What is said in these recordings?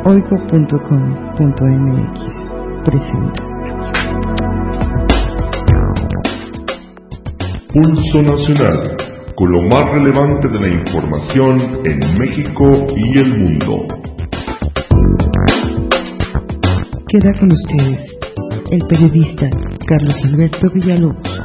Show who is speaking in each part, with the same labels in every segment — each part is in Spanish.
Speaker 1: Oigo.com.mx presenta
Speaker 2: Pulso Nacional, con lo más relevante de la información en México y el mundo.
Speaker 1: Queda con ustedes el periodista Carlos Alberto Villalobos.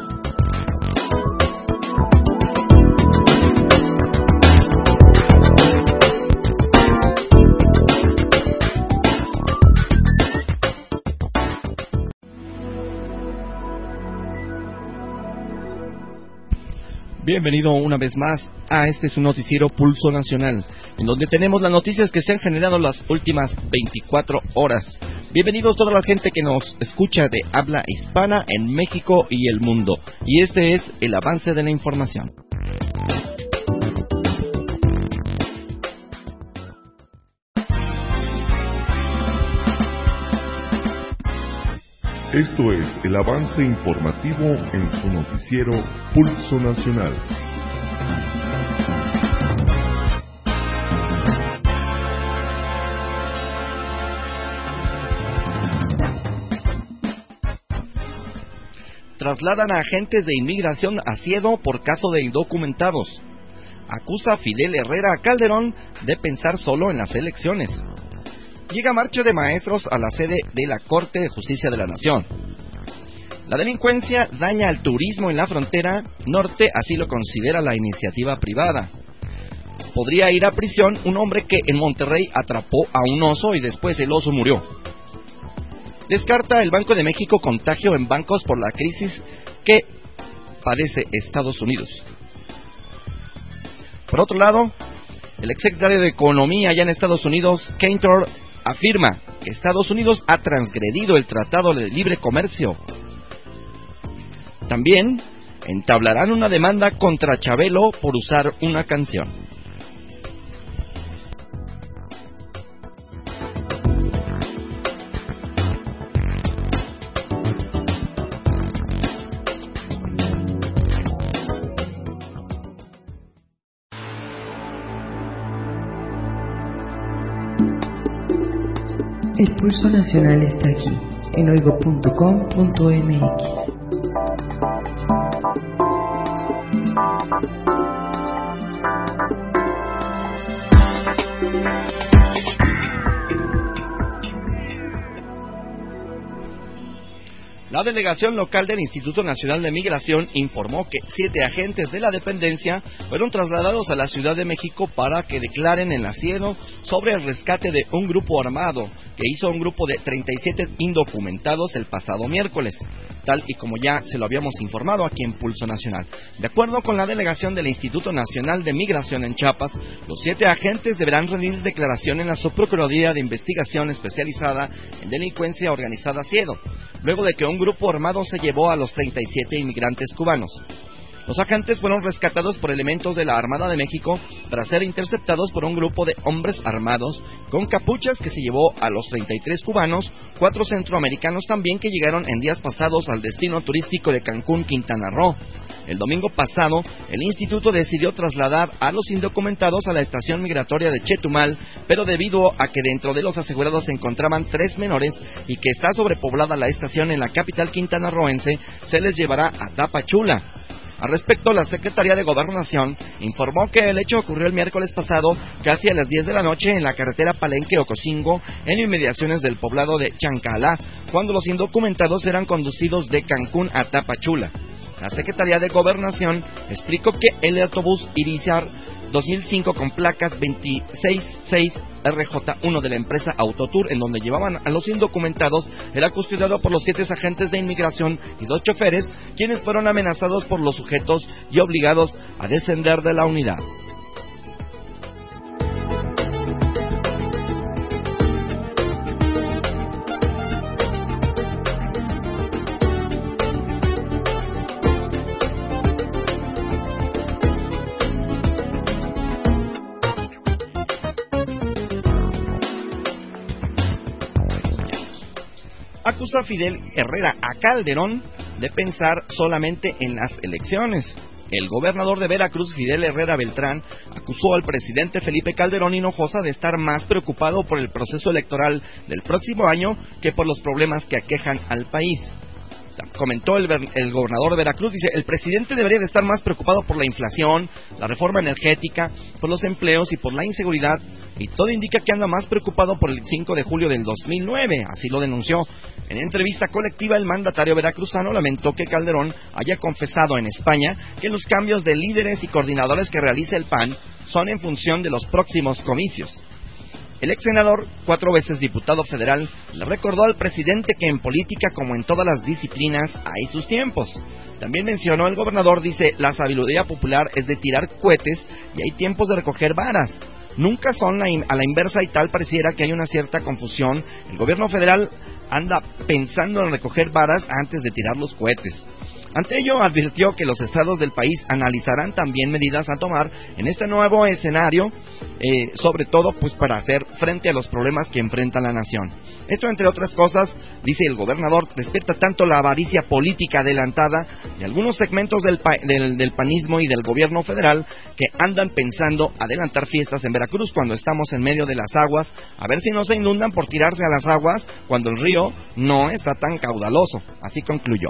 Speaker 3: Bienvenido una vez más a su noticiero Pulso Nacional, en donde tenemos las noticias que se han generado las últimas 24 horas. Bienvenidos toda la gente que nos escucha de habla hispana en México y el mundo. Y este es el avance de la información.
Speaker 2: Esto es el avance informativo en su noticiero Pulso Nacional.
Speaker 3: Trasladan a agentes de inmigración a Ciedo por caso de indocumentados. Acusa a Fidel Herrera a Calderón de pensar solo en las elecciones. Llega marcha de maestros a la sede de la Corte de Justicia de la Nación. La delincuencia daña al turismo en la frontera norte, así lo considera la iniciativa privada. Podría ir a prisión un hombre que en Monterrey atrapó a un oso y después el oso murió. Descarta el Banco de México contagio en bancos por la crisis que padece Estados Unidos. Por otro lado, el exsecretario de Economía allá en Estados Unidos, Cantor, afirma que Estados Unidos ha transgredido el Tratado de Libre Comercio. También entablarán una demanda contra Chabelo por usar una canción.
Speaker 1: El Pulso Nacional está aquí, en oigo.com.mx.
Speaker 3: La delegación local del Instituto Nacional de Migración informó que 7 agentes de la dependencia fueron trasladados a la Ciudad de México para que declaren en la Ciedo sobre el rescate de un grupo armado que hizo un grupo de 37 indocumentados el pasado miércoles, tal y como ya se lo habíamos informado aquí en Pulso Nacional. De acuerdo con la delegación del Instituto Nacional de Migración en Chiapas, los 7 agentes deberán rendir declaración en la Subprocuraduría de Investigación Especializada en Delincuencia Organizada Ciedo, luego de que un grupo armado se llevó a los 37 inmigrantes cubanos. Los agentes fueron rescatados por elementos de la Armada de México tras ser interceptados por un grupo de hombres armados con capuchas que se llevó a los 33 cubanos, 4 centroamericanos también que llegaron en días pasados al destino turístico de Cancún, Quintana Roo. El domingo pasado, el instituto decidió trasladar a los indocumentados a la estación migratoria de Chetumal, pero debido a que dentro de los asegurados se encontraban 3 menores y que está sobrepoblada la estación en la capital quintanarroense, se les llevará a Tapachula. Al respecto, la Secretaría de Gobernación informó que el hecho ocurrió el miércoles pasado, casi a las 10 de la noche, en la carretera Palenque-Ocosingo, en inmediaciones del poblado de Chancalá, cuando los indocumentados eran conducidos de Cancún a Tapachula. La Secretaría de Gobernación explicó que el autobús Irizar 2005 con placas 266RJ1 de la empresa Autotour, en donde llevaban a los indocumentados, era custodiado por los 7 agentes de inmigración y 2 choferes, quienes fueron amenazados por los sujetos y obligados a descender de la unidad. Acusa a Fidel Herrera a Calderón de pensar solamente en las elecciones. el gobernador de Veracruz, Fidel Herrera Beltrán, acusó al presidente Felipe Calderón Hinojosa de estar más preocupado por el proceso electoral del próximo año que por los problemas que aquejan al país. Comentó el gobernador de Veracruz, dice, el presidente debería de estar más preocupado por la inflación, la reforma energética, por los empleos y por la inseguridad, y todo indica que anda más preocupado por el 5 de julio del 2009, así lo denunció. En entrevista colectiva, el mandatario veracruzano lamentó que Calderón haya confesado en España que los cambios de líderes y coordinadores que realiza el PAN son en función de los próximos comicios. El ex senador, 4 veces diputado federal, le recordó al presidente que en política, como en todas las disciplinas, hay sus tiempos. También mencionó el gobernador, dice, la sabiduría popular es de tirar cohetes y hay tiempos de recoger varas. Nunca son a la inversa y tal pareciera que hay una cierta confusión. El gobierno federal anda pensando en recoger varas antes de tirar los cohetes. Ante ello, advirtió que los estados del país analizarán también medidas a tomar en este nuevo escenario, sobre todo pues para hacer frente a los problemas que enfrenta la nación. Esto, entre otras cosas, dice el gobernador, despierta tanto la avaricia política adelantada de algunos segmentos del panismo y del gobierno federal que andan pensando adelantar fiestas en Veracruz cuando estamos en medio de las aguas, a ver si no se inundan por tirarse a las aguas cuando el río no está tan caudaloso. Así concluyó.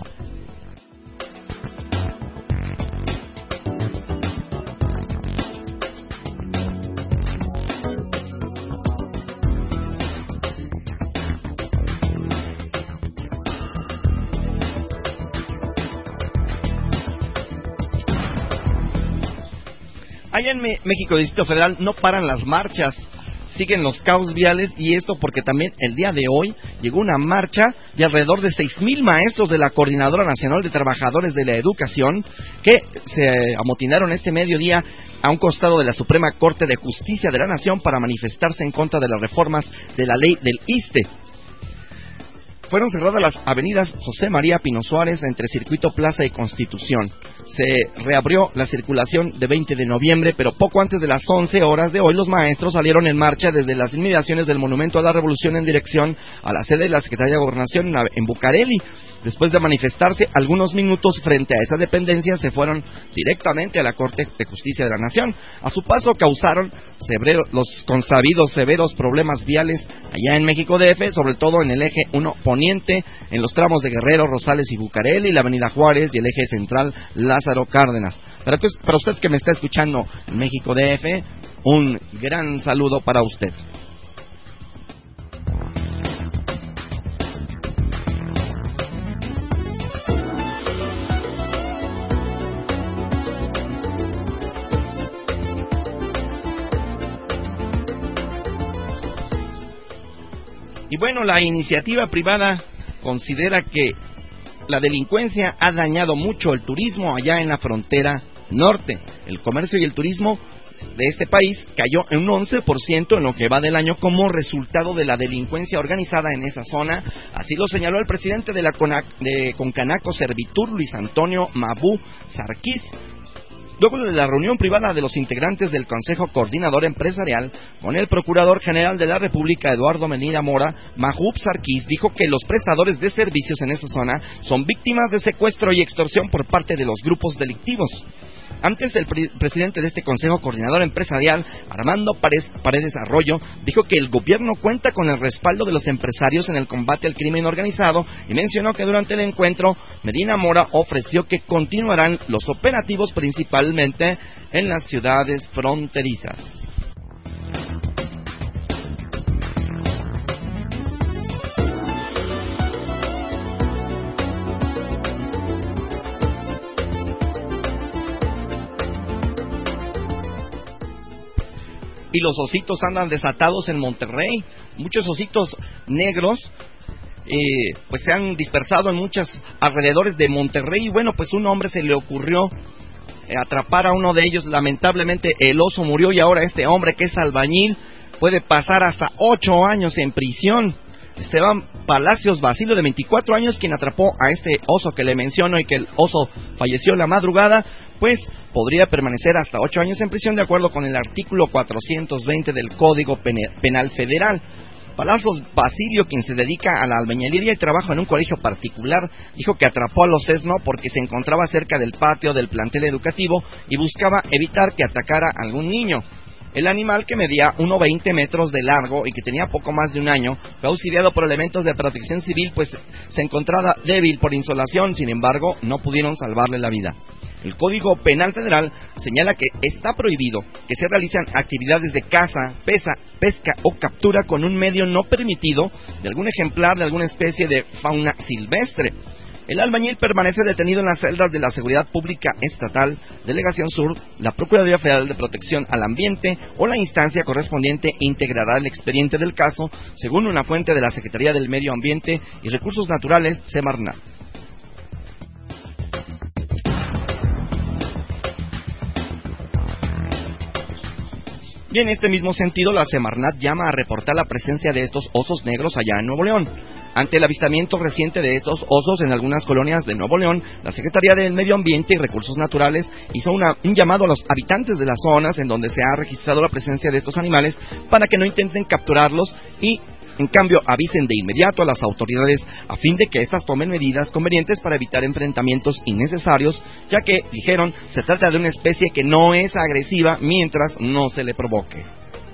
Speaker 3: Allá en México, Distrito Federal, no paran las marchas, siguen los caos viales, y esto porque también el día de hoy llegó una marcha de alrededor de 6,000 maestros de la Coordinadora Nacional de Trabajadores de la Educación que se amotinaron este mediodía a un costado de la Suprema Corte de Justicia de la Nación para manifestarse en contra de las reformas de la ley del ISSSTE. Fueron cerradas las avenidas José María Pino Suárez entre Circuito Plaza y Constitución. Se reabrió la circulación de 20 de noviembre, pero poco antes de las 11 horas de hoy los maestros salieron en marcha desde las inmediaciones del Monumento a la Revolución en dirección a la sede de la Secretaría de Gobernación en Bucareli. Después de manifestarse algunos minutos frente a esa dependencia, se fueron directamente a la Corte de Justicia de la Nación. A su paso causaron los consabidos severos problemas viales allá en México DF, sobre todo en el eje 1 poniente, en los tramos de Guerrero, Rosales y Bucareli, la avenida Juárez y el eje central Lázaro Cárdenas. Para usted que me está escuchando en México DF, un gran saludo para usted. Y bueno, la iniciativa privada considera que la delincuencia ha dañado mucho el turismo allá en la frontera norte. El comercio y el turismo de este país cayó en un 11% en lo que va del año como resultado de la delincuencia organizada en esa zona. Así lo señaló el presidente de la Concanaco Servitur, Luis Antonio Mabú Sarkis, luego de la reunión privada de los integrantes del Consejo Coordinador Empresarial con el Procurador General de la República, Eduardo Medina Mora. Mahbub Sarkis dijo que los prestadores de servicios en esta zona son víctimas de secuestro y extorsión por parte de los grupos delictivos. Antes, el presidente de este Consejo Coordinador Empresarial, Armando Paredes Arroyo, dijo que el gobierno cuenta con el respaldo de los empresarios en el combate al crimen organizado y mencionó que durante el encuentro Medina Mora ofreció que continuarán los operativos principalmente en las ciudades fronterizas. Y los ositos andan desatados en Monterrey. Muchos ositos negros pues se han dispersado en muchos alrededores de Monterrey. Y bueno, pues un hombre se le ocurrió atrapar a uno de ellos. Lamentablemente el oso murió y ahora este hombre, que es albañil, puede pasar hasta 8 años en prisión. Esteban Palacios Basilio, de 24 años, quien atrapó a este oso que le menciono y que el oso falleció la madrugada, pues podría permanecer hasta 8 años en prisión de acuerdo con el artículo 420 del Código Penal Federal. Palacios Basilio, quien se dedica a la albañilería y trabaja en un colegio particular, dijo que atrapó a los Cessno porque se encontraba cerca del patio del plantel educativo y buscaba evitar que atacara a algún niño. El animal, que medía 1,20 metros de largo y que tenía poco más de un año, fue auxiliado por elementos de protección civil, pues se encontraba débil por insolación. Sin embargo, no pudieron salvarle la vida. El Código Penal Federal señala que está prohibido que se realicen actividades de caza, pesca o captura con un medio no permitido de algún ejemplar de alguna especie de fauna silvestre. El albañil permanece detenido en las celdas de la Seguridad Pública Estatal, Delegación Sur, la Procuraduría Federal de Protección al Ambiente o la instancia correspondiente integrará el expediente del caso, según una fuente de la Secretaría del Medio Ambiente y Recursos Naturales, Semarnat. Y en este mismo sentido, la Semarnat llama a reportar la presencia de estos osos negros allá en Nuevo León. Ante el avistamiento reciente de estos osos en algunas colonias de Nuevo León, la Secretaría del Medio Ambiente y Recursos Naturales hizo un llamado a los habitantes de las zonas en donde se ha registrado la presencia de estos animales para que no intenten capturarlos y, en cambio, avisen de inmediato a las autoridades a fin de que éstas tomen medidas convenientes para evitar enfrentamientos innecesarios, ya que, dijeron, se trata de una especie que no es agresiva mientras no se le provoque.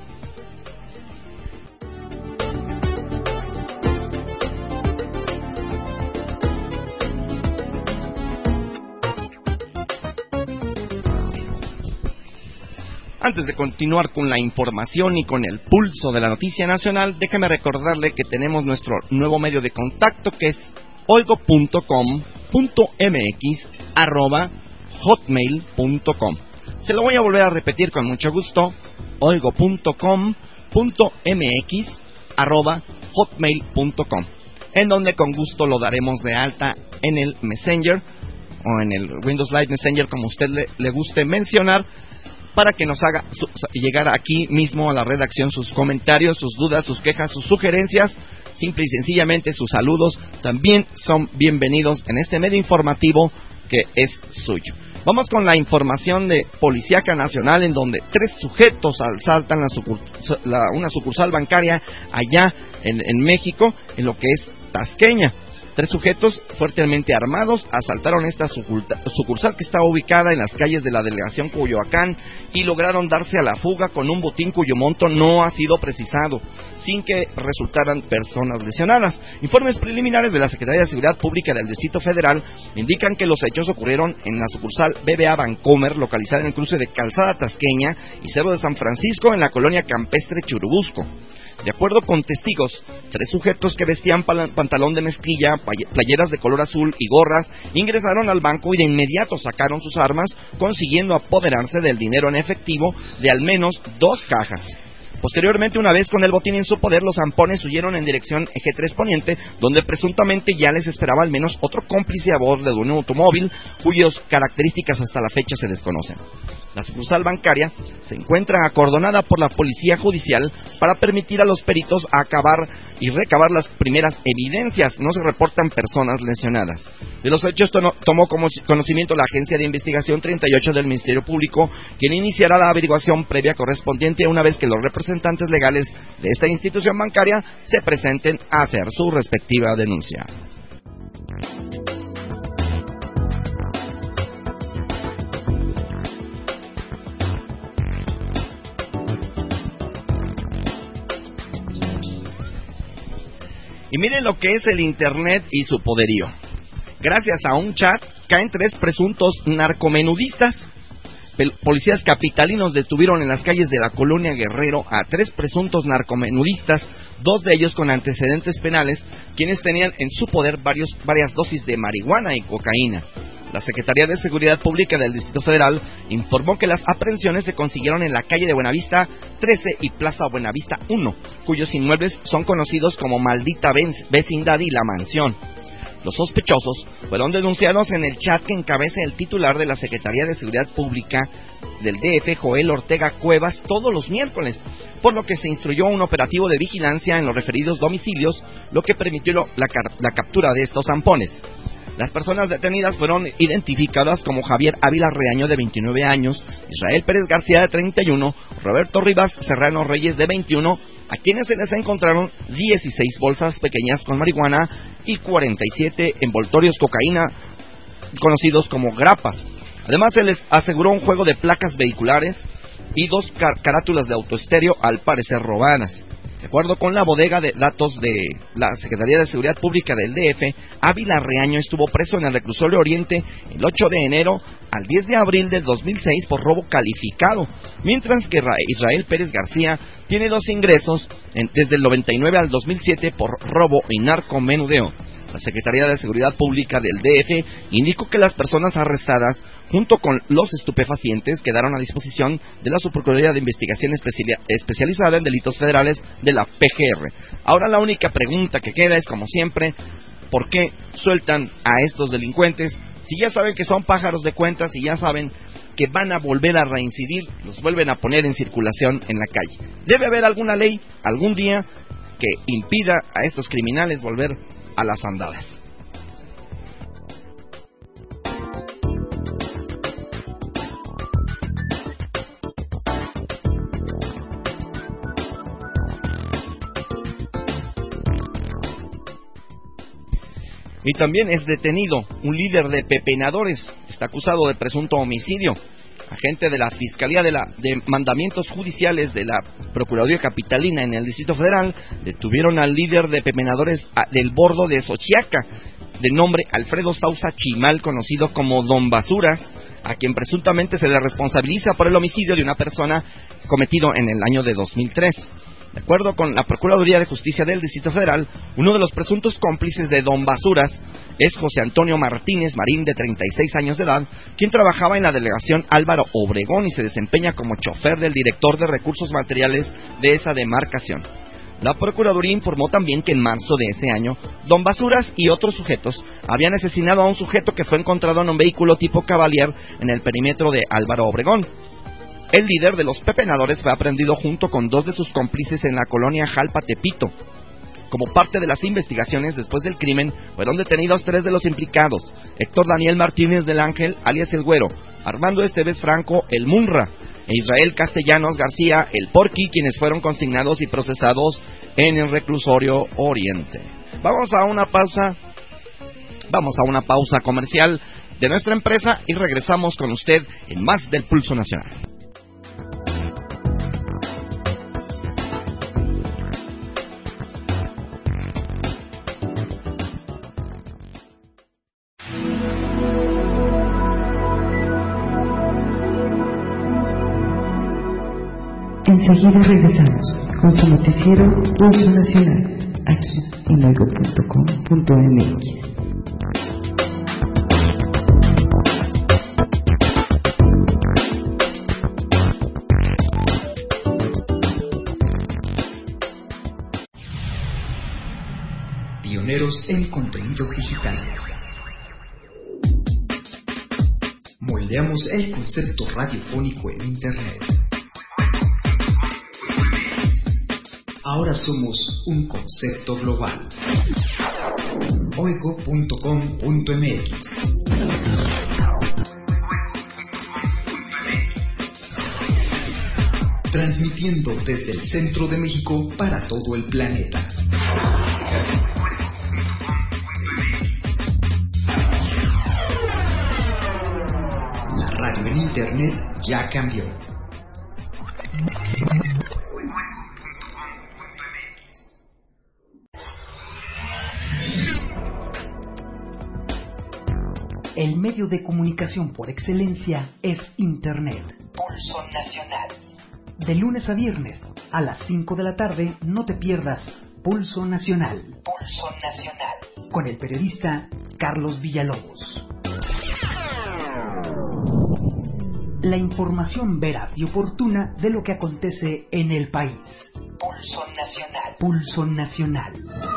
Speaker 3: Antes de continuar con la información y con el pulso de la noticia nacional, déjeme recordarle que tenemos nuestro nuevo medio de contacto, que es oigo.com.mx@hotmail.com. Se lo voy a volver a repetir con mucho gusto, oigo.com.mx@hotmail.com, en donde con gusto lo daremos de alta en el Messenger o en el Windows Live Messenger, como usted le guste mencionar, para que nos haga llegar aquí mismo a la redacción sus comentarios, sus dudas, sus quejas, sus sugerencias, simple y sencillamente sus saludos, también son bienvenidos en este medio informativo que es suyo. Vamos con la información de Policíaca Nacional, en donde 3 sujetos asaltan una sucursal bancaria allá en México, en lo que es Tasqueña. 3 sujetos fuertemente armados asaltaron esta sucursal que está ubicada en las calles de la delegación Coyoacán y lograron darse a la fuga con un botín cuyo monto no ha sido precisado, sin que resultaran personas lesionadas. Informes preliminares de la Secretaría de Seguridad Pública del Distrito Federal indican que los hechos ocurrieron en la sucursal BBA Bancomer, localizada en el cruce de Calzada Tasqueña y Cerro de San Francisco, en la colonia campestre Churubusco. De acuerdo con testigos, 3 sujetos que vestían pantalón de mezclilla, playeras de color azul y gorras, ingresaron al banco y de inmediato sacaron sus armas, consiguiendo apoderarse del dinero en efectivo de al menos 2 cajas. Posteriormente, una vez con el botín en su poder, los zampones huyeron en dirección Eje 3 Poniente, donde presuntamente ya les esperaba al menos otro cómplice a bordo de un automóvil, cuyas características hasta la fecha se desconocen. La sucursal bancaria se encuentra acordonada por la Policía Judicial para permitir a los peritos acabar y recabar las primeras evidencias. No se reportan personas lesionadas. De los hechos tomó como conocimiento la Agencia de Investigación 38 del Ministerio Público, quien iniciará la averiguación previa correspondiente una vez que los representantes legales de esta institución bancaria se presenten a hacer su respectiva denuncia. Y miren lo que es el Internet y su poderío. Gracias a un chat caen 3 presuntos narcomenudistas. Policías capitalinos detuvieron en las calles de la colonia Guerrero a 3 presuntos narcomenudistas, 2 de ellos con antecedentes penales, quienes tenían en su poder varias dosis de marihuana y cocaína. La Secretaría de Seguridad Pública del Distrito Federal informó que las aprehensiones se consiguieron en la calle de Buenavista 13 y Plaza Buenavista 1, cuyos inmuebles son conocidos como Maldita Vecindad y La Mansión. Los sospechosos fueron denunciados en el chat que encabeza el titular de la Secretaría de Seguridad Pública del DF, Joel Ortega Cuevas, todos los miércoles, por lo que se instruyó un operativo de vigilancia en los referidos domicilios, lo que permitió la captura de estos zampones. Las personas detenidas fueron identificadas como Javier Ávila Reaño, de 29 años, Israel Pérez García, de 31, Roberto Rivas Serrano Reyes, de 21, a quienes se les encontraron 16 bolsas pequeñas con marihuana y 47 envoltorios cocaína, conocidos como grapas. Además, se les aseguró un juego de placas vehiculares y 2 carátulas de autoestéreo, al parecer robadas. De acuerdo con la bodega de datos de la Secretaría de Seguridad Pública del DF, Ávila Reaño estuvo preso en el reclusorio Oriente el 8 de enero al 10 de abril del 2006 por robo calificado, mientras que Israel Pérez García tiene 2 ingresos desde el 99 al 2007 por robo y narcomenudeo. La Secretaría de Seguridad Pública del DF indicó que las personas arrestadas, junto con los estupefacientes, quedaron a disposición de la Subprocuraduría de Investigación Especializada en Delitos Federales de la PGR. Ahora la única pregunta que queda es, como siempre, ¿por qué sueltan a estos delincuentes? Si ya saben que son pájaros de cuentas y ya saben que van a volver a reincidir, los vuelven a poner en circulación en la calle. Debe haber alguna ley algún día que impida a estos criminales volver a las andadas. Y también es detenido un líder de pepenadores, está acusado de presunto homicidio. Agente de la Fiscalía de Mandamientos Judiciales de la Procuraduría Capitalina en el Distrito Federal detuvieron al líder de pepenadores del Bordo de Xochiaca, de nombre Alfredo Sausa Chimal, conocido como Don Basuras, a quien presuntamente se le responsabiliza por el homicidio de una persona cometido en el año de 2003. De acuerdo con la Procuraduría de Justicia del Distrito Federal, uno de los presuntos cómplices de Don Basuras es José Antonio Martínez Marín, de 36 años de edad, quien trabajaba en la delegación Álvaro Obregón y se desempeña como chofer del director de recursos materiales de esa demarcación. La Procuraduría informó también que en marzo de ese año, Don Basuras y otros sujetos habían asesinado a un sujeto que fue encontrado en un vehículo tipo Cavalier en el perímetro de Álvaro Obregón. El líder de los pepenadores fue aprehendido junto con 2 de sus cómplices en la colonia Jalpa, Tepito. Como parte de las investigaciones después del crimen, fueron detenidos 3 de los implicados: Héctor Daniel Martínez del Ángel, alias El Güero, Armando Esteves Franco, El Munra, e Israel Castellanos García, El Porqui, quienes fueron consignados y procesados en el reclusorio Oriente. Vamos a una pausa comercial de nuestra empresa y regresamos con usted en más del Pulso Nacional.
Speaker 1: Enseguida regresamos con su noticiero Pulso Nacional, aquí en oigo.com.mx.
Speaker 4: Pioneros en contenidos digitales. Moldeamos el concepto radiofónico en Internet. Ahora somos un concepto global. Oigo.com.mx. Transmitiendo desde el centro de México para todo el planeta. La radio en Internet ya cambió.
Speaker 5: El medio de comunicación por excelencia es Internet.
Speaker 6: Pulso Nacional.
Speaker 5: De lunes a viernes, a las 5 de la tarde, no te pierdas Pulso Nacional.
Speaker 6: Pulso Nacional.
Speaker 5: Con el periodista Carlos Villalobos. La información veraz y oportuna de lo que acontece en el país.
Speaker 6: Pulso Nacional.
Speaker 5: Pulso Nacional.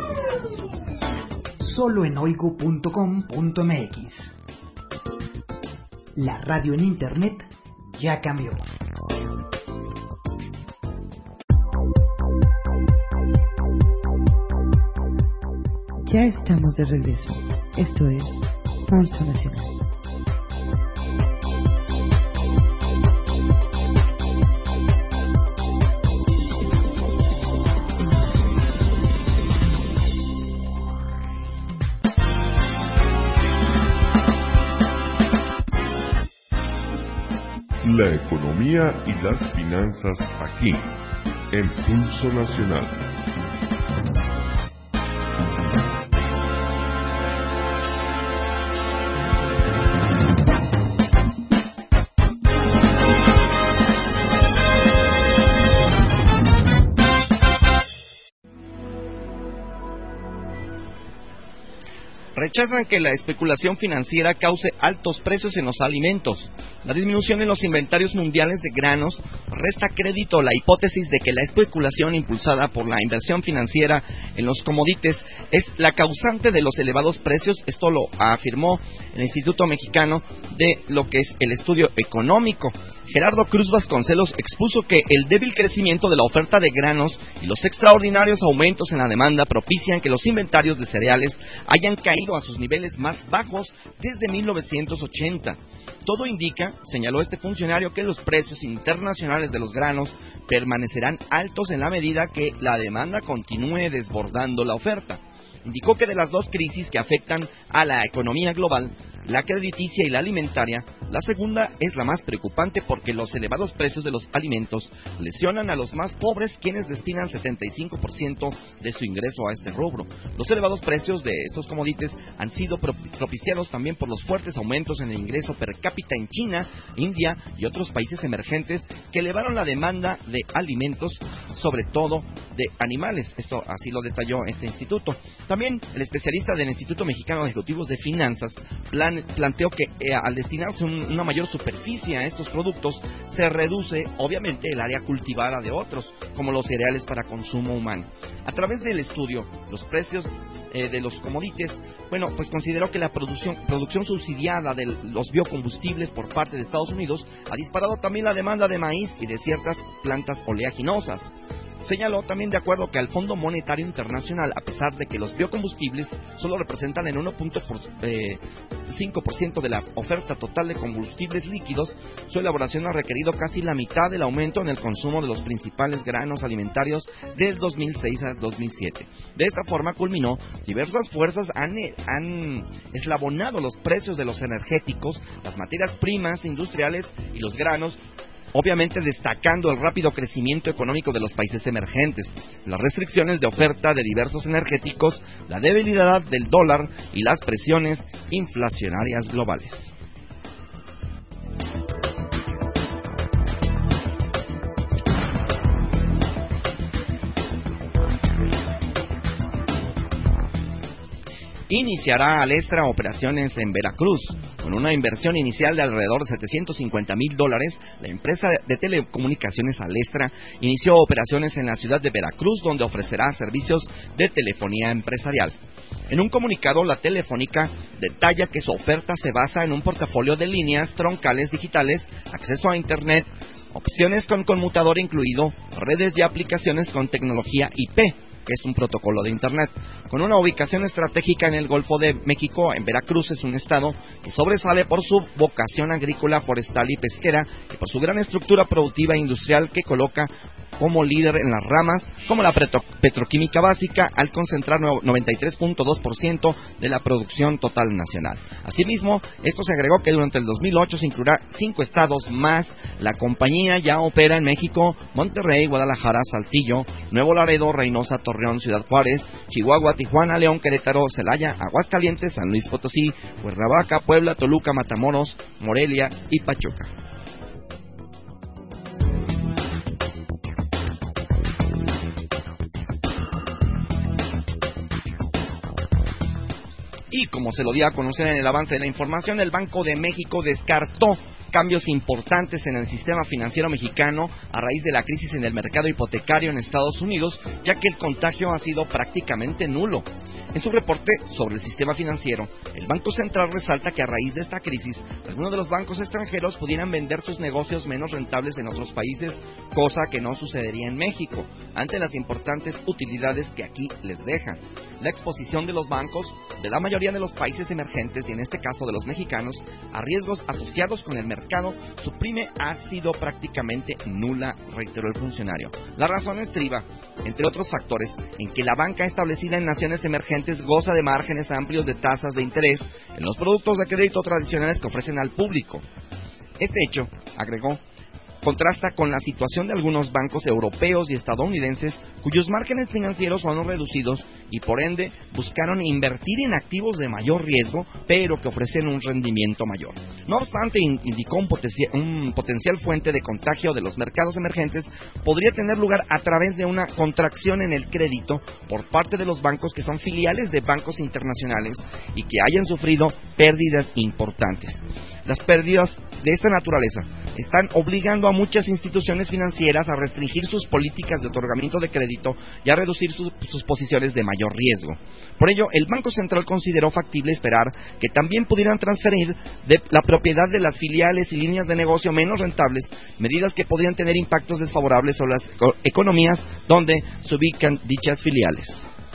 Speaker 5: Solo en oigo.com.mx. La radio en Internet ya cambió.
Speaker 1: Ya estamos de regreso. Esto es Pulso Nacional.
Speaker 2: La economía y las finanzas aquí, en Pulso Nacional.
Speaker 3: Rechazan que la especulación financiera cause altos precios en los alimentos. La disminución en los inventarios mundiales de granos resta crédito a la hipótesis de que la especulación impulsada por la inversión financiera en los commodities es la causante de los elevados precios. Esto lo afirmó el Instituto Mexicano de lo que es el Estudio Económico. Gerardo Cruz Vasconcelos expuso que el débil crecimiento de la oferta de granos y los extraordinarios aumentos en la demanda propician que los inventarios de cereales hayan caído a sus niveles más bajos desde 1980. Todo indica, señaló este funcionario, que los precios internacionales de los granos permanecerán altos en la medida que la demanda continúe desbordando la oferta. Indicó que de las dos crisis que afectan a la economía global, la crediticia y la alimentaria, la segunda es la más preocupante porque los elevados precios de los alimentos lesionan a los más pobres, quienes destinan 75% de su ingreso a este rubro. Los elevados precios de estos commodities han sido propiciados también por los fuertes aumentos en el ingreso per cápita en China, India y otros países emergentes que elevaron la demanda de alimentos, sobre todo de animales. Esto así lo detalló este instituto. También el especialista del Instituto Mexicano de Ejecutivos de Finanzas planteó que al destinarse una mayor superficie a estos productos, se reduce obviamente el área cultivada de otros, como los cereales para consumo humano. A través del estudio, los precios de los commodities, pues consideró que la producción subsidiada de los biocombustibles por parte de Estados Unidos ha disparado también la demanda de maíz y de ciertas plantas oleaginosas. Señaló también, de acuerdo que al Fondo Monetario Internacional, a pesar de que los biocombustibles solo representan el 1.5% de la oferta total de combustibles líquidos, su elaboración ha requerido casi la mitad del aumento en el consumo de los principales granos alimentarios del 2006 al 2007. De esta forma culminó, diversas fuerzas han eslabonado los precios de los energéticos, las materias primas industriales y los granos, obviamente destacando el rápido crecimiento económico de los países emergentes, las restricciones de oferta de diversos energéticos, la debilidad del dólar y las presiones inflacionarias globales. Iniciará Alestra operaciones en Veracruz. Con una inversión inicial de alrededor de $750,000, la empresa de telecomunicaciones Alestra inició operaciones en la ciudad de Veracruz, donde ofrecerá servicios de telefonía empresarial. En un comunicado, la Telefónica detalla que su oferta se basa en un portafolio de líneas troncales digitales, acceso a Internet, opciones con conmutador incluido, redes y aplicaciones con tecnología IP, que es un protocolo de Internet. Con una ubicación estratégica en el Golfo de México, en Veracruz es un estado que sobresale por su vocación agrícola, forestal y pesquera, y por su gran estructura productiva e industrial que coloca como líder en las ramas como la petroquímica básica, al concentrar 93.2% de la producción total nacional. Asimismo, esto se agregó que durante el 2008 se incluirá 5 estados más. La compañía ya opera en México, Monterrey, Guadalajara, Saltillo, Nuevo Laredo, Reynosa, Torreón, Ciudad Juárez, Chihuahua, Tijuana, León, Querétaro, Celaya, Aguascalientes, San Luis Potosí, Cuernavaca, Puebla, Toluca, Matamoros, Morelia y Pachuca. Y como se lo di a conocer en el avance de la información, el Banco de México descartó cambios importantes en el sistema financiero mexicano a raíz de la crisis en el mercado hipotecario en Estados Unidos, ya que el contagio ha sido prácticamente nulo. En su reporte sobre el sistema financiero, el Banco Central resalta que a raíz de esta crisis, algunos de los bancos extranjeros pudieran vender sus negocios menos rentables en otros países, cosa que no sucedería en México. ante las importantes utilidades que aquí les dejan. La exposición de los bancos, de la mayoría de los países emergentes, y en este caso de los mexicanos, a riesgos asociados con el mercado, su prime ha sido prácticamente nula, reiteró el funcionario. La razón estriba, entre otros factores, en que la banca establecida en naciones emergentes goza de márgenes amplios de tasas de interés en los productos de crédito tradicionales que ofrecen al público. Este hecho, agregó, contrasta con la situación de algunos bancos europeos y estadounidenses cuyos márgenes financieros son reducidos y por ende buscaron invertir en activos de mayor riesgo pero que ofrecen un rendimiento mayor. No obstante, indicó un potencial fuente de contagio de los mercados emergentes podría tener lugar a través de una contracción en el crédito por parte de los bancos que son filiales de bancos internacionales y que hayan sufrido pérdidas importantes. Las pérdidas de esta naturaleza están obligando a muchas instituciones financieras a restringir sus políticas de otorgamiento de crédito y a reducir sus posiciones de mayor riesgo. Por ello, el Banco Central consideró factible esperar que también pudieran transferir de la propiedad de las filiales y líneas de negocio menos rentables, medidas que podrían tener impactos desfavorables sobre las economías donde se ubican dichas filiales.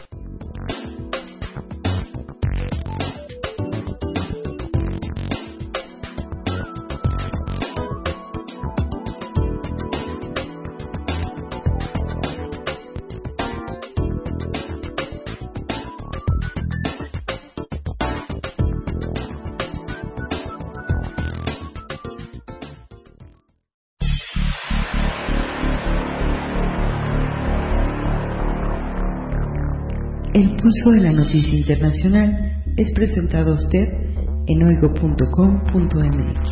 Speaker 1: El pulso de la noticia internacional es presentado a usted en oigo.com.mx.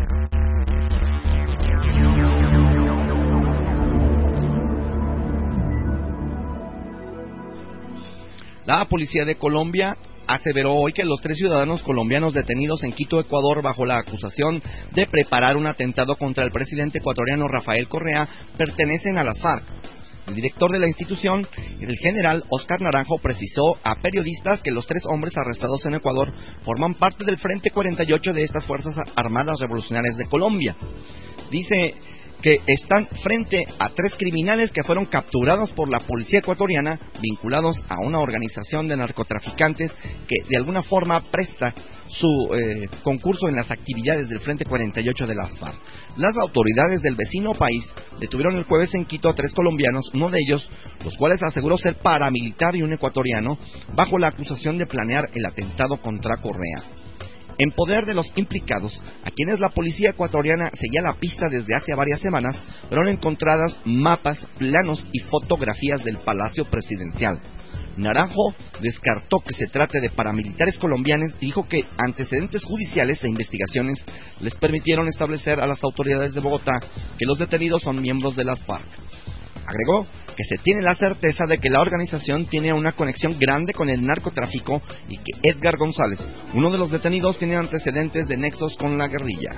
Speaker 3: La policía de Colombia aseveró hoy que los 3 ciudadanos colombianos detenidos en Quito, Ecuador, bajo la acusación de preparar un atentado contra el presidente ecuatoriano Rafael Correa, pertenecen a las FARC. El director de la institución, el general Oscar Naranjo, precisó a periodistas que los 3 hombres arrestados en Ecuador forman parte del Frente 48 de estas Fuerzas Armadas Revolucionarias de Colombia. Dice que están frente a 3 criminales que fueron capturados por la policía ecuatoriana vinculados a una organización de narcotraficantes que de alguna forma presta su concurso en las actividades del Frente 48 de la FARC. Las autoridades del vecino país detuvieron el jueves en Quito a 3 colombianos, uno de ellos, los cuales aseguró ser paramilitar y un ecuatoriano, bajo la acusación de planear el atentado contra Correa. En poder de los implicados, a quienes la policía ecuatoriana seguía la pista desde hace varias semanas, fueron encontradas mapas, planos y fotografías del Palacio Presidencial. Naranjo descartó que se trate de paramilitares colombianos y dijo que antecedentes judiciales e investigaciones les permitieron establecer a las autoridades de Bogotá que los detenidos son miembros de las FARC. Agregó que se tiene la certeza de que la organización tiene una conexión grande con el narcotráfico y que Edgar González, uno de los detenidos, tiene antecedentes de nexos con la guerrilla.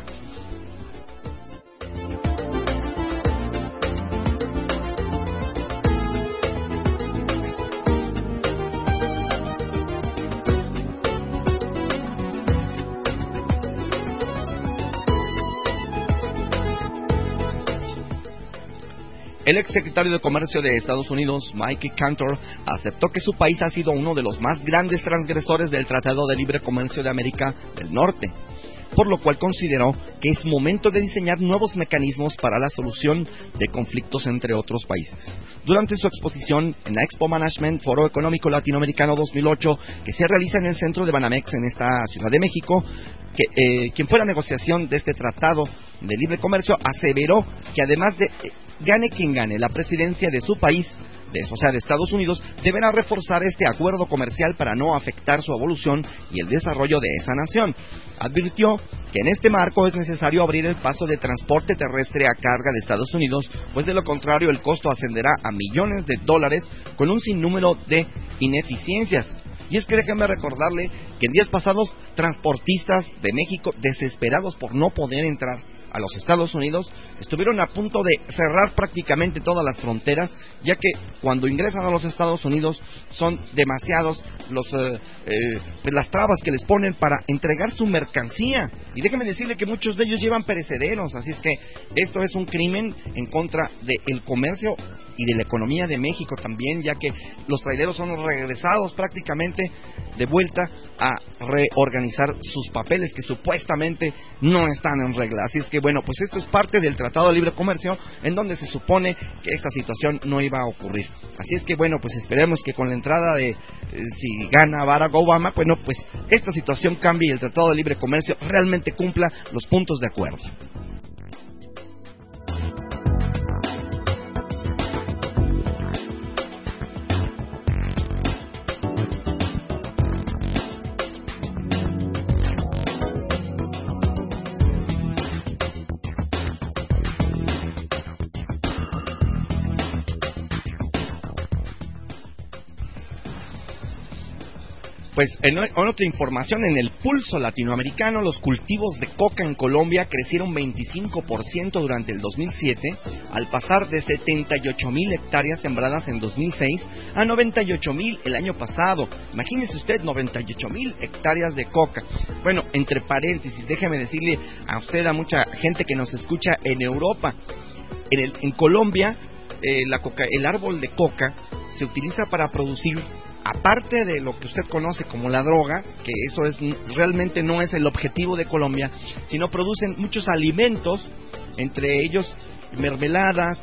Speaker 3: El exsecretario de Comercio de Estados Unidos, Mike Cantor, aceptó que su país ha sido uno de los más grandes transgresores del Tratado de Libre Comercio de América del Norte, por lo cual consideró que es momento de diseñar nuevos mecanismos para la solución de conflictos entre otros países. Durante su exposición en la Expo Management Foro Económico Latinoamericano 2008, que se realiza en el centro de Banamex en esta Ciudad de México, quien fue la negociación de este Tratado de Libre Comercio, aseveró que además de gane quien gane la presidencia de su país, de Estados Unidos, deberá reforzar este acuerdo comercial para no afectar su evolución y el desarrollo de esa nación. Advirtió que en este marco es necesario abrir el paso de transporte terrestre a carga de Estados Unidos, pues de lo contrario el costo ascenderá a millones de dólares con un sinnúmero de ineficiencias. Y es que déjenme recordarle que en días pasados transportistas de México, desesperados por no poder entrar a los Estados Unidos, estuvieron a punto de cerrar prácticamente todas las fronteras, ya que cuando ingresan a los Estados Unidos son demasiados las trabas que les ponen para entregar su mercancía. Y déjeme decirle que muchos de ellos llevan perecederos, así es que esto es un crimen en contra del comercio y de la economía de México también, ya que los traileros son regresados prácticamente de vuelta a reorganizar sus papeles que supuestamente no están en regla. Así es que bueno, pues esto es parte del Tratado de Libre Comercio, en donde se supone que esta situación no iba a ocurrir. Así es que bueno, pues esperemos que con la entrada de si gana Barack Obama, bueno, pues esta situación cambie y el Tratado de Libre Comercio realmente cumpla los puntos de acuerdo. Pues en otra información, en el pulso latinoamericano, los cultivos de coca en Colombia crecieron 25% durante el 2007, al pasar de 78,000 hectáreas sembradas en 2006 a 98,000 el año pasado. Imagínese usted, 98,000 hectáreas de coca. Bueno, entre paréntesis, déjeme decirle a usted, a mucha gente que nos escucha en Europa, en Colombia, el árbol de coca se utiliza para producir, aparte de lo que usted conoce como la droga, que eso realmente no es el objetivo de Colombia, sino producen muchos alimentos, entre ellos mermeladas,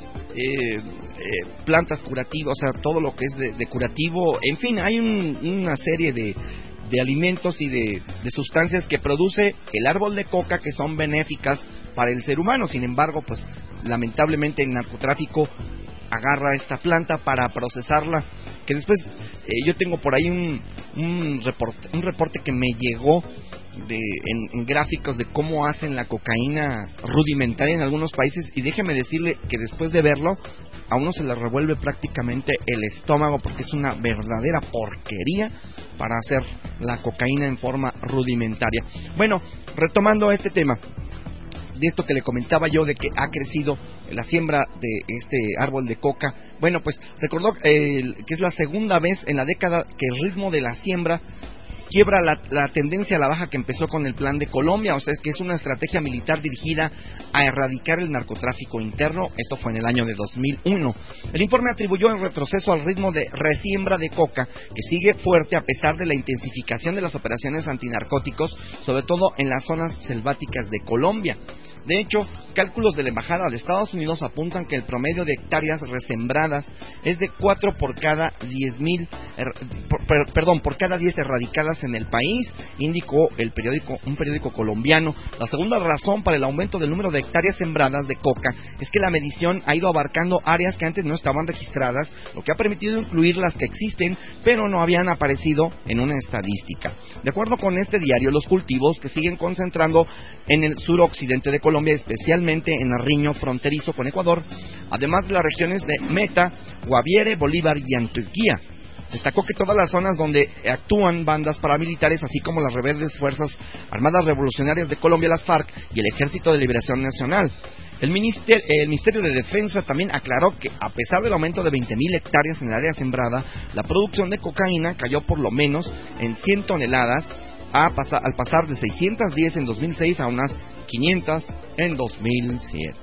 Speaker 3: plantas curativas, o sea, todo lo que es de curativo, en fin, hay una serie de alimentos y de sustancias que produce el árbol de coca que son benéficas para el ser humano. Sin embargo, pues lamentablemente el narcotráfico agarra esta planta para procesarla, que después yo tengo por ahí un reporte que me llegó en gráficos de cómo hacen la cocaína rudimentaria en algunos países, y déjeme decirle que después de verlo a uno se le revuelve prácticamente el estómago, porque es una verdadera porquería para hacer la cocaína en forma rudimentaria. Bueno, retomando este tema, de esto que le comentaba yo, de que ha crecido la siembra de este árbol de coca. Bueno, pues recordó que es la segunda vez en la década que el ritmo de la siembra quiebra la tendencia a la baja que empezó con el Plan de Colombia, o sea, es que es una estrategia militar dirigida a erradicar el narcotráfico interno. Esto fue en el año de 2001. El informe atribuyó el retroceso al ritmo de resiembra de coca, que sigue fuerte a pesar de la intensificación de las operaciones antinarcóticos, sobre todo en las zonas selváticas de Colombia. De hecho, cálculos de la Embajada de Estados Unidos apuntan que el promedio de hectáreas resembradas es de 4 por cada 10,000, por cada 10 erradicadas en el país, indicó un periódico colombiano. La segunda razón para el aumento del número de hectáreas sembradas de coca es que la medición ha ido abarcando áreas que antes no estaban registradas, lo que ha permitido incluir las que existen, pero no habían aparecido en una estadística. De acuerdo con este diario, los cultivos que siguen concentrando en el suroccidente de Colombia, especialmente en Nariño, fronterizo con Ecuador, además de las regiones de Meta, Guaviare, Bolívar y Antioquia. Destacó que todas las zonas donde actúan bandas paramilitares, así como las rebeldes Fuerzas Armadas Revolucionarias de Colombia, las FARC, y el Ejército de Liberación Nacional. El Ministerio de Defensa también aclaró que, a pesar del aumento de 20,000 hectáreas en el área sembrada, la producción de cocaína cayó por lo menos en 100 toneladas, al pasar de 610 en 2006 a unas 500 en 2007.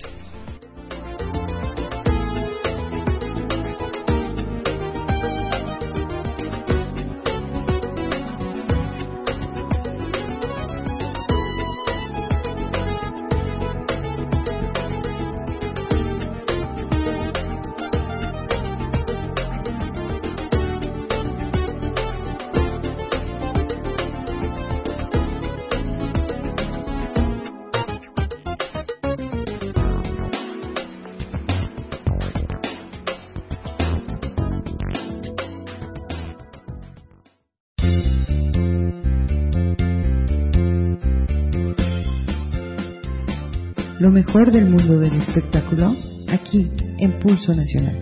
Speaker 1: Lo mejor del mundo del espectáculo, aquí en Pulso Nacional.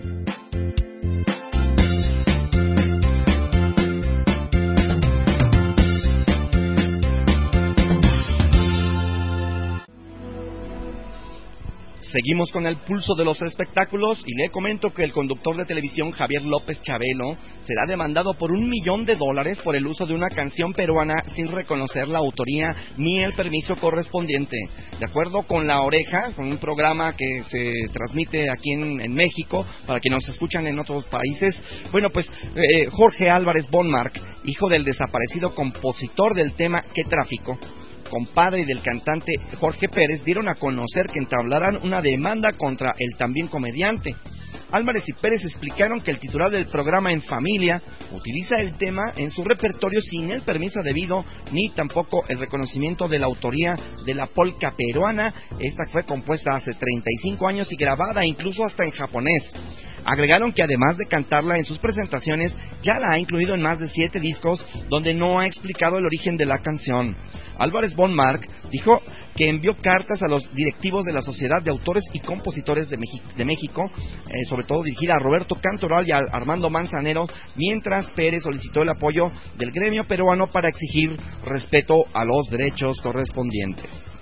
Speaker 3: Seguimos con el pulso de los espectáculos y le comento que el conductor de televisión Javier López Chabelo será demandado por $1 millón por el uso de una canción peruana sin reconocer la autoría ni el permiso correspondiente. De acuerdo con La Oreja, con un programa que se transmite aquí en México, para quienes nos escuchan en otros países, bueno, pues Jorge Álvarez Bonmark, hijo del desaparecido compositor del tema ¿Qué tráfico?, compadre del cantante Jorge Pérez, dieron a conocer que entablarán una demanda contra el también comediante. Álvarez y Pérez explicaron que el titular del programa En Familia utiliza el tema en su repertorio sin el permiso debido ni tampoco el reconocimiento de la autoría de la polca peruana. Esta fue compuesta hace 35 años y grabada incluso hasta en japonés. Agregaron que además de cantarla en sus presentaciones, ya la ha incluido en más de 7 discos donde no ha explicado el origen de la canción. Álvarez Bonmark dijo que envió cartas a los directivos de la Sociedad de Autores y Compositores de México, sobre todo dirigida a Roberto Cantoral y a Armando Manzanero, mientras Pérez solicitó el apoyo del gremio peruano para exigir respeto a los derechos correspondientes.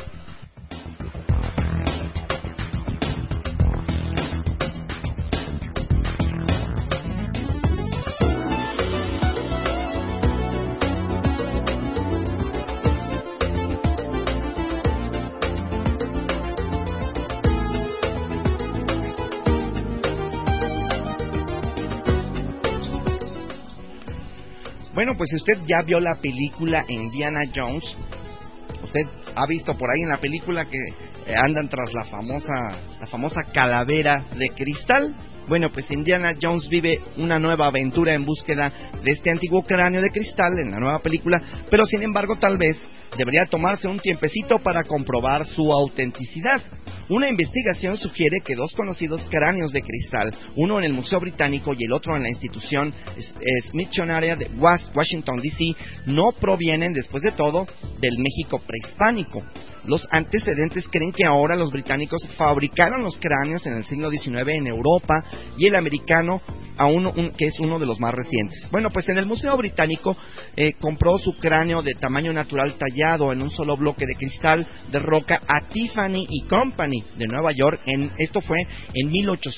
Speaker 3: Bueno, pues si usted ya vio la película Indiana Jones, usted ha visto por ahí en la película que andan tras la famosa calavera de cristal. Bueno, pues Indiana Jones vive una nueva aventura en búsqueda de este antiguo cráneo de cristal en la nueva película, pero sin embargo tal vez debería tomarse un tiempecito para comprobar su autenticidad. Una investigación sugiere que 2 conocidos cráneos de cristal, uno en el Museo Británico y el otro en la institución Smithsonian de Washington D.C., no provienen, después de todo, del México prehispánico. Los antecedentes creen que ahora los británicos fabricaron los cráneos en el siglo XIX en Europa y el americano que es uno de los más recientes. Bueno, pues en el Museo Británico compró su cráneo de tamaño natural tallado en un solo bloque de cristal de roca a Tiffany & Company de Nueva York. Esto fue en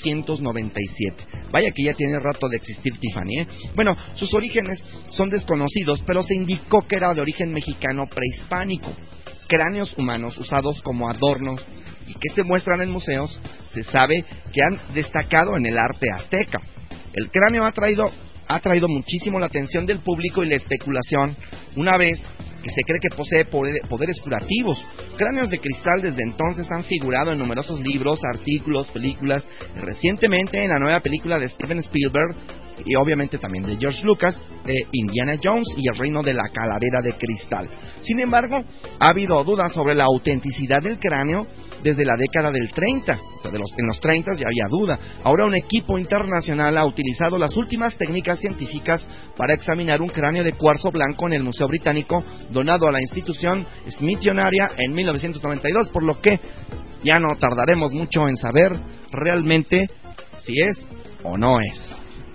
Speaker 3: 1897. Vaya que ya tiene rato de existir Tiffany, ¿eh? Bueno, sus orígenes son desconocidos, pero se indicó que era de origen mexicano prehispánico. Cráneos humanos usados como adornos y que se muestran en museos, se sabe que han destacado en el arte azteca. El cráneo ha traído muchísimo la atención del público y la especulación, una vez que se cree que posee poderes curativos. Cráneos de cristal desde entonces han figurado en numerosos libros, artículos, películas, recientemente en la nueva película de Steven Spielberg y obviamente también de George Lucas, de Indiana Jones y el reino de la calavera de cristal. Sin embargo, ha habido dudas sobre la autenticidad del cráneo desde la década del 30, o sea, en los 30 ya había duda. Ahora un equipo internacional ha utilizado las últimas técnicas científicas para examinar un cráneo de cuarzo blanco en el Museo Británico, donado a la institución Smithsonian en 1992, por lo que ya no tardaremos mucho en saber realmente si es o no es.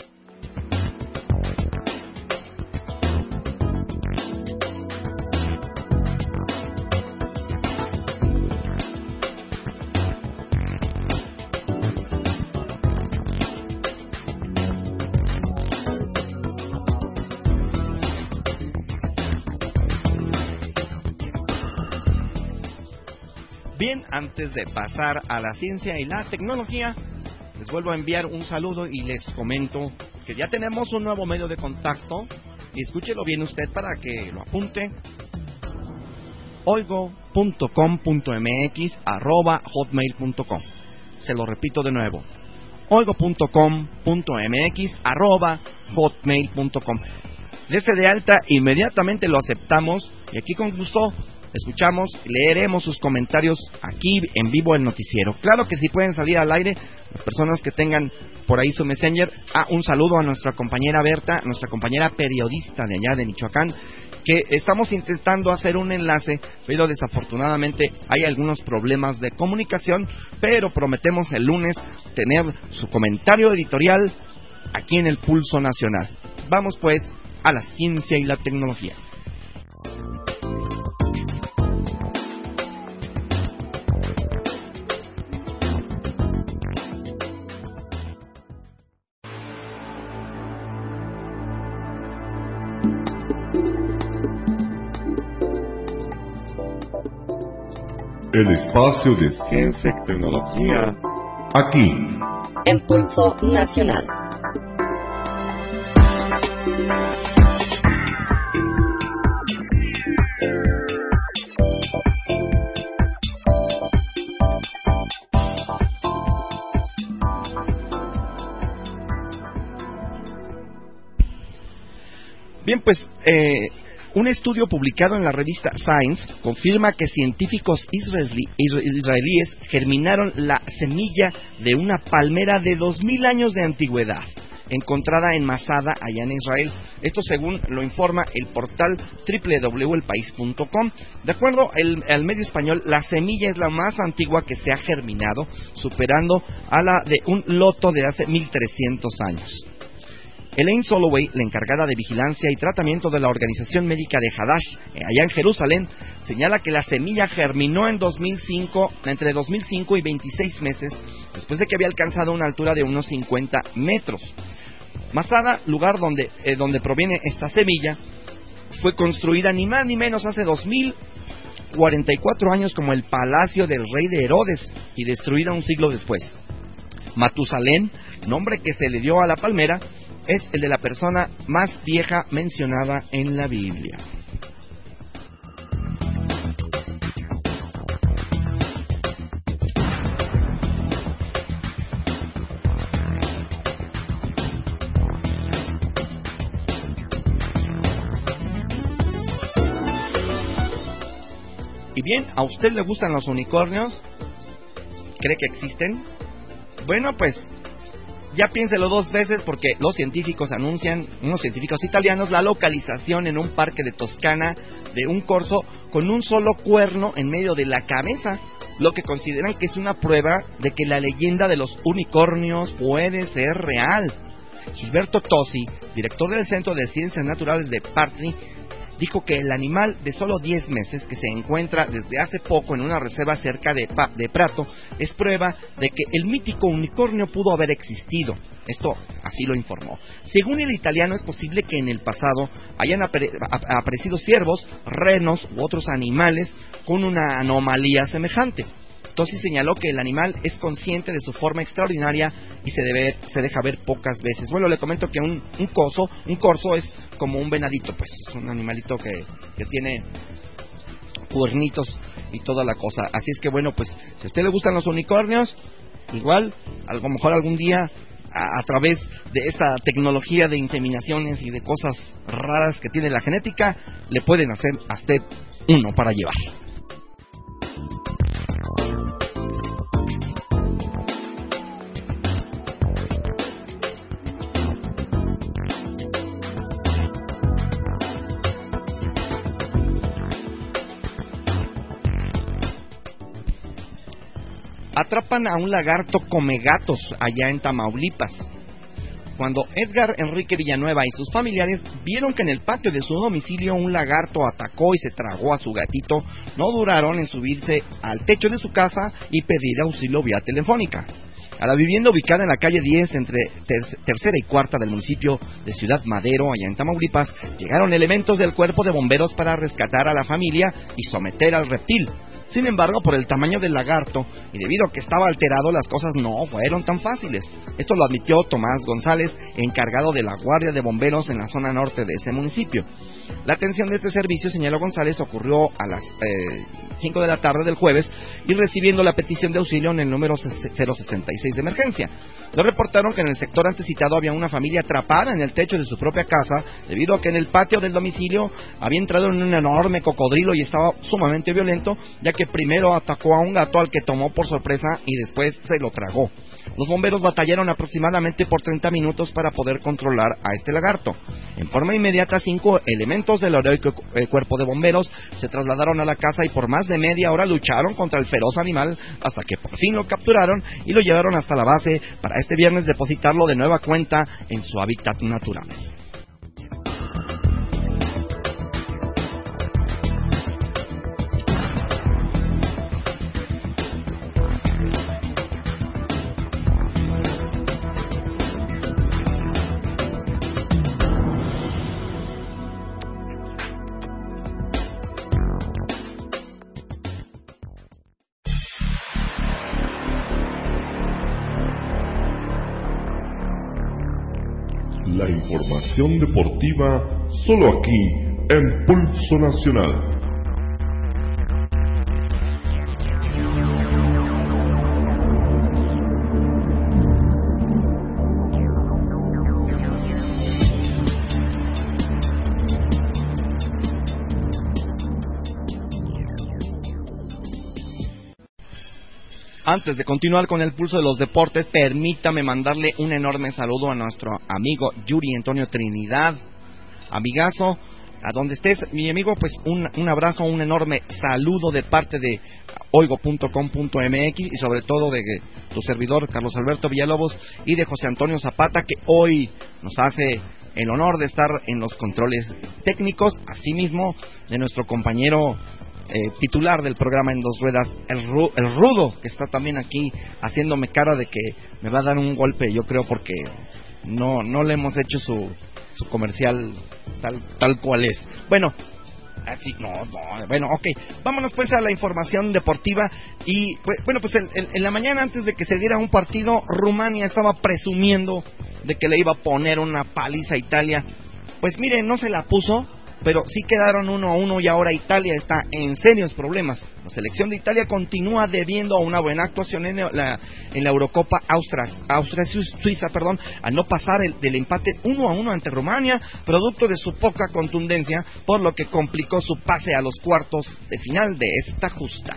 Speaker 3: Bien, antes de pasar a la ciencia y la tecnología, les vuelvo a enviar un saludo y les comento que ya tenemos un nuevo medio de contacto, y escúchelo bien usted para que lo apunte: oigo.com.mx@hotmail.com. Se lo repito de nuevo: oigo.com.mx@hotmail.com. Dese de alta, inmediatamente lo aceptamos y aquí con gusto escuchamos y leeremos sus comentarios aquí en vivo el noticiero. Claro que si pueden salir al aire, las personas que tengan por ahí su Messenger. Un saludo a nuestra compañera Berta, nuestra compañera periodista de allá de Michoacán, que estamos intentando hacer un enlace, pero desafortunadamente hay algunos problemas de comunicación, pero prometemos el lunes tener su comentario editorial aquí en el Pulso Nacional. Vamos pues a la ciencia y la tecnología.
Speaker 2: el espacio de ciencia y tecnología, aquí,
Speaker 7: en Pulso Nacional.
Speaker 3: Bien, pues un estudio publicado en la revista Science confirma que científicos israelíes germinaron la semilla de una palmera de 2000 años de antigüedad, encontrada en Masada, allá en Israel. Esto según lo informa el portal www.elpaís.com. De acuerdo al medio español, la semilla es la más antigua que se ha germinado, superando a la de un loto de hace 1300 años. Elaine Soloway, la encargada de vigilancia y tratamiento de la Organización Médica de Hadash, allá en Jerusalén, señala que la semilla germinó entre 2005 y 26 meses, después de que había alcanzado una altura de unos 50 metros. Masada, lugar donde proviene esta semilla, fue construida ni más ni menos hace 2044 años como el palacio del rey de Herodes y destruida un siglo después. Matusalén, nombre que se le dio a la palmera, es el de la persona más vieja mencionada en la Biblia. Y bien, ¿a usted le gustan los unicornios? ¿Cree que existen? Bueno, pues ya piénselo dos veces, porque los científicos anuncian, unos científicos italianos, la localización en un parque de Toscana de un corzo con un solo cuerno en medio de la cabeza, lo que consideran que es una prueba de que la leyenda de los unicornios puede ser real. Gilberto Tosi, director del Centro de Ciencias Naturales de Partri, dijo que el animal de solo 10 meses, que se encuentra desde hace poco en una reserva cerca de Prato, es prueba de que el mítico unicornio pudo haber existido. Esto así lo informó. Según el italiano, es posible que en el pasado hayan aparecido ciervos, renos u otros animales con una anomalía semejante. Tosi señaló que el animal es consciente de su forma extraordinaria y se deja ver pocas veces. Bueno, le comento que un corzo es como un venadito, pues es un animalito que tiene cuernitos y toda la cosa. Así es que bueno, pues si a usted le gustan los unicornios, igual, a lo mejor algún día a través de esta tecnología de inseminaciones y de cosas raras que tiene la genética, le pueden hacer a usted uno para llevar. Atrapan a un lagarto comegatos allá en Tamaulipas. Cuando Edgar Enrique Villanueva y sus familiares vieron que en el patio de su domicilio un lagarto atacó y se tragó a su gatito, no duraron en subirse al techo de su casa y pedir auxilio vía telefónica. A la vivienda ubicada en la calle 10 entre tercera y cuarta del municipio de Ciudad Madero, allá en Tamaulipas, llegaron elementos del cuerpo de bomberos para rescatar a la familia y someter al reptil. Sin embargo, por el tamaño del lagarto y debido a que estaba alterado, las cosas no fueron tan fáciles. Esto lo admitió Tomás González, encargado de la Guardia de Bomberos en la zona norte de ese municipio. La atención de este servicio, señaló González, ocurrió a las 5 de la tarde del jueves y recibiendo la petición de auxilio en el número 066 de emergencia. Le reportaron que en el sector antecitado había una familia atrapada en el techo de su propia casa debido a que en el patio del domicilio había entrado en un enorme cocodrilo y estaba sumamente violento, ya que primero atacó a un gato al que tomó por sorpresa y después se lo tragó. Los bomberos batallaron aproximadamente por 30 minutos para poder controlar a este lagarto. En forma inmediata, 5 elementos del heroico cuerpo de bomberos se trasladaron a la casa y por más de media hora lucharon contra el feroz animal hasta que por fin lo capturaron y lo llevaron hasta la base para este viernes depositarlo de nueva cuenta en su hábitat natural.
Speaker 2: La información deportiva solo aquí en Pulso Nacional.
Speaker 3: Antes de continuar con el pulso de los deportes, permítame mandarle un enorme saludo a nuestro amigo Yuri Antonio Trinidad. Amigazo, a donde estés, mi amigo, pues un abrazo, un enorme saludo de parte de oigo.com.mx y sobre todo de tu servidor Carlos Alberto Villalobos y de José Antonio Zapata, que hoy nos hace el honor de estar en los controles técnicos, asimismo de nuestro compañero titular del programa En Dos Ruedas, el Rudo, que está también aquí haciéndome cara de que me va a dar un golpe, yo creo, porque no le hemos hecho su comercial tal cual es. Bueno, así, bueno, ok, vámonos pues a la información deportiva. Y pues, bueno, pues en la mañana, antes de que se diera un partido, Rumania estaba presumiendo de que le iba a poner una paliza a Italia. Pues mire, no se la puso, pero sí quedaron 1-1 y ahora Italia está en serios problemas. La selección de Italia continúa debiendo una buena actuación en la Eurocopa Austria-Suiza, al no pasar del empate 1-1 ante Rumania, producto de su poca contundencia, por lo que complicó su pase a los cuartos de final de esta justa.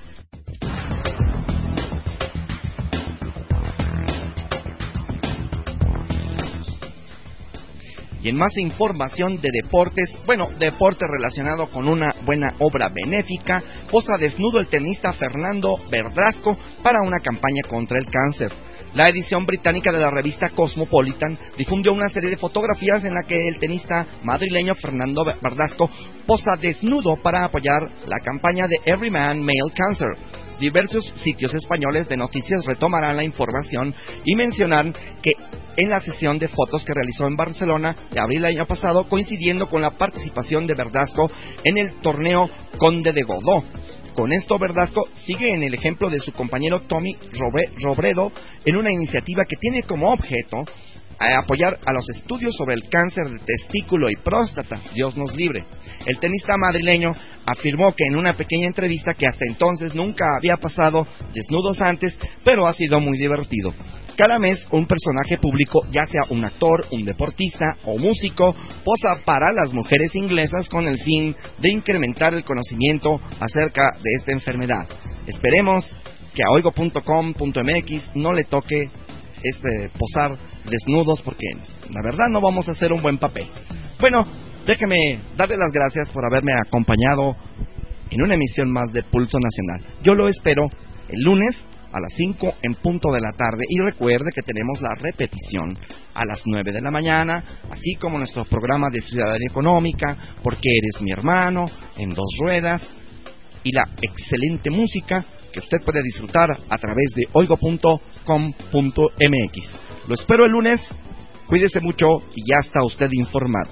Speaker 3: Y en más información de deportes, deporte relacionado con una buena obra benéfica, posa desnudo el tenista Fernando Verdasco para una campaña contra el cáncer. La edición británica de la revista Cosmopolitan difundió una serie de fotografías en la que el tenista madrileño Fernando Verdasco posa desnudo para apoyar la campaña de Every Man Male Cancer. Diversos sitios españoles de noticias retomarán la información y mencionan que en la sesión de fotos que realizó en Barcelona de abril del año pasado, coincidiendo con la participación de Verdasco en el torneo Conde de Godó. Con esto, Verdasco sigue en el ejemplo de su compañero Tommy Robredo en una iniciativa que tiene como objeto apoyar a los estudios sobre el cáncer de testículo y próstata. Dios nos libre. El tenista madrileño afirmó que en una pequeña entrevista que hasta entonces nunca había pasado desnudos antes, pero ha sido muy divertido. Cada mes un personaje público, ya sea un actor, un deportista o músico, posa para las mujeres inglesas con el fin de incrementar el conocimiento acerca de esta enfermedad. Esperemos que a oigo.com.mx no le toque posar desnudos, porque la verdad no vamos a hacer un buen papel. Bueno, déjeme darle las gracias por haberme acompañado en una emisión más de Pulso Nacional. Yo lo espero el lunes a las 5 en punto de la tarde, y recuerde que tenemos la repetición a las 9 de la mañana, así como nuestro programa de Ciudadanía Económica, Porque Eres Mi Hermano, En Dos Ruedas, y la excelente música que usted puede disfrutar a través de oigo.com.mx. Lo espero el lunes, cuídese mucho y ya está usted informado.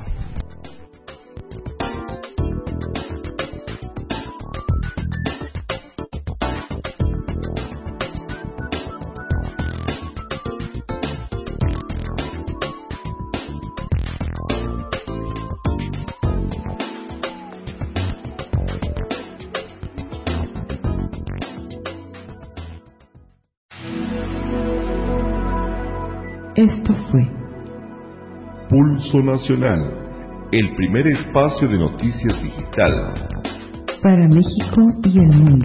Speaker 1: Esto fue
Speaker 2: Pulso Nacional, el primer espacio de noticias digital
Speaker 1: para México y el mundo.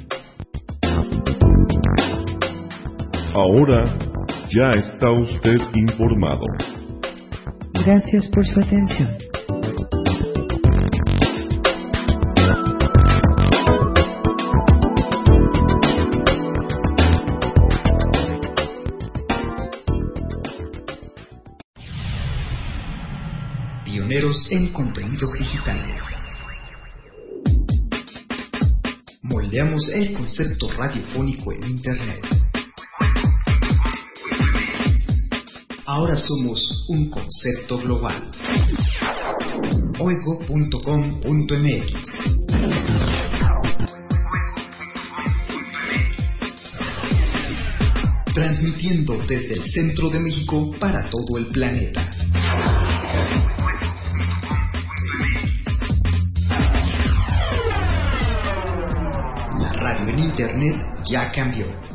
Speaker 2: Ahora ya está usted informado.
Speaker 1: Gracias por su atención.
Speaker 4: Pioneros en contenidos digitales. Moldeamos el concepto radiofónico en Internet. Ahora somos un concepto global. Oigo.com.mx. Transmitiendo desde el centro de México para todo el planeta. en Internet ya cambió.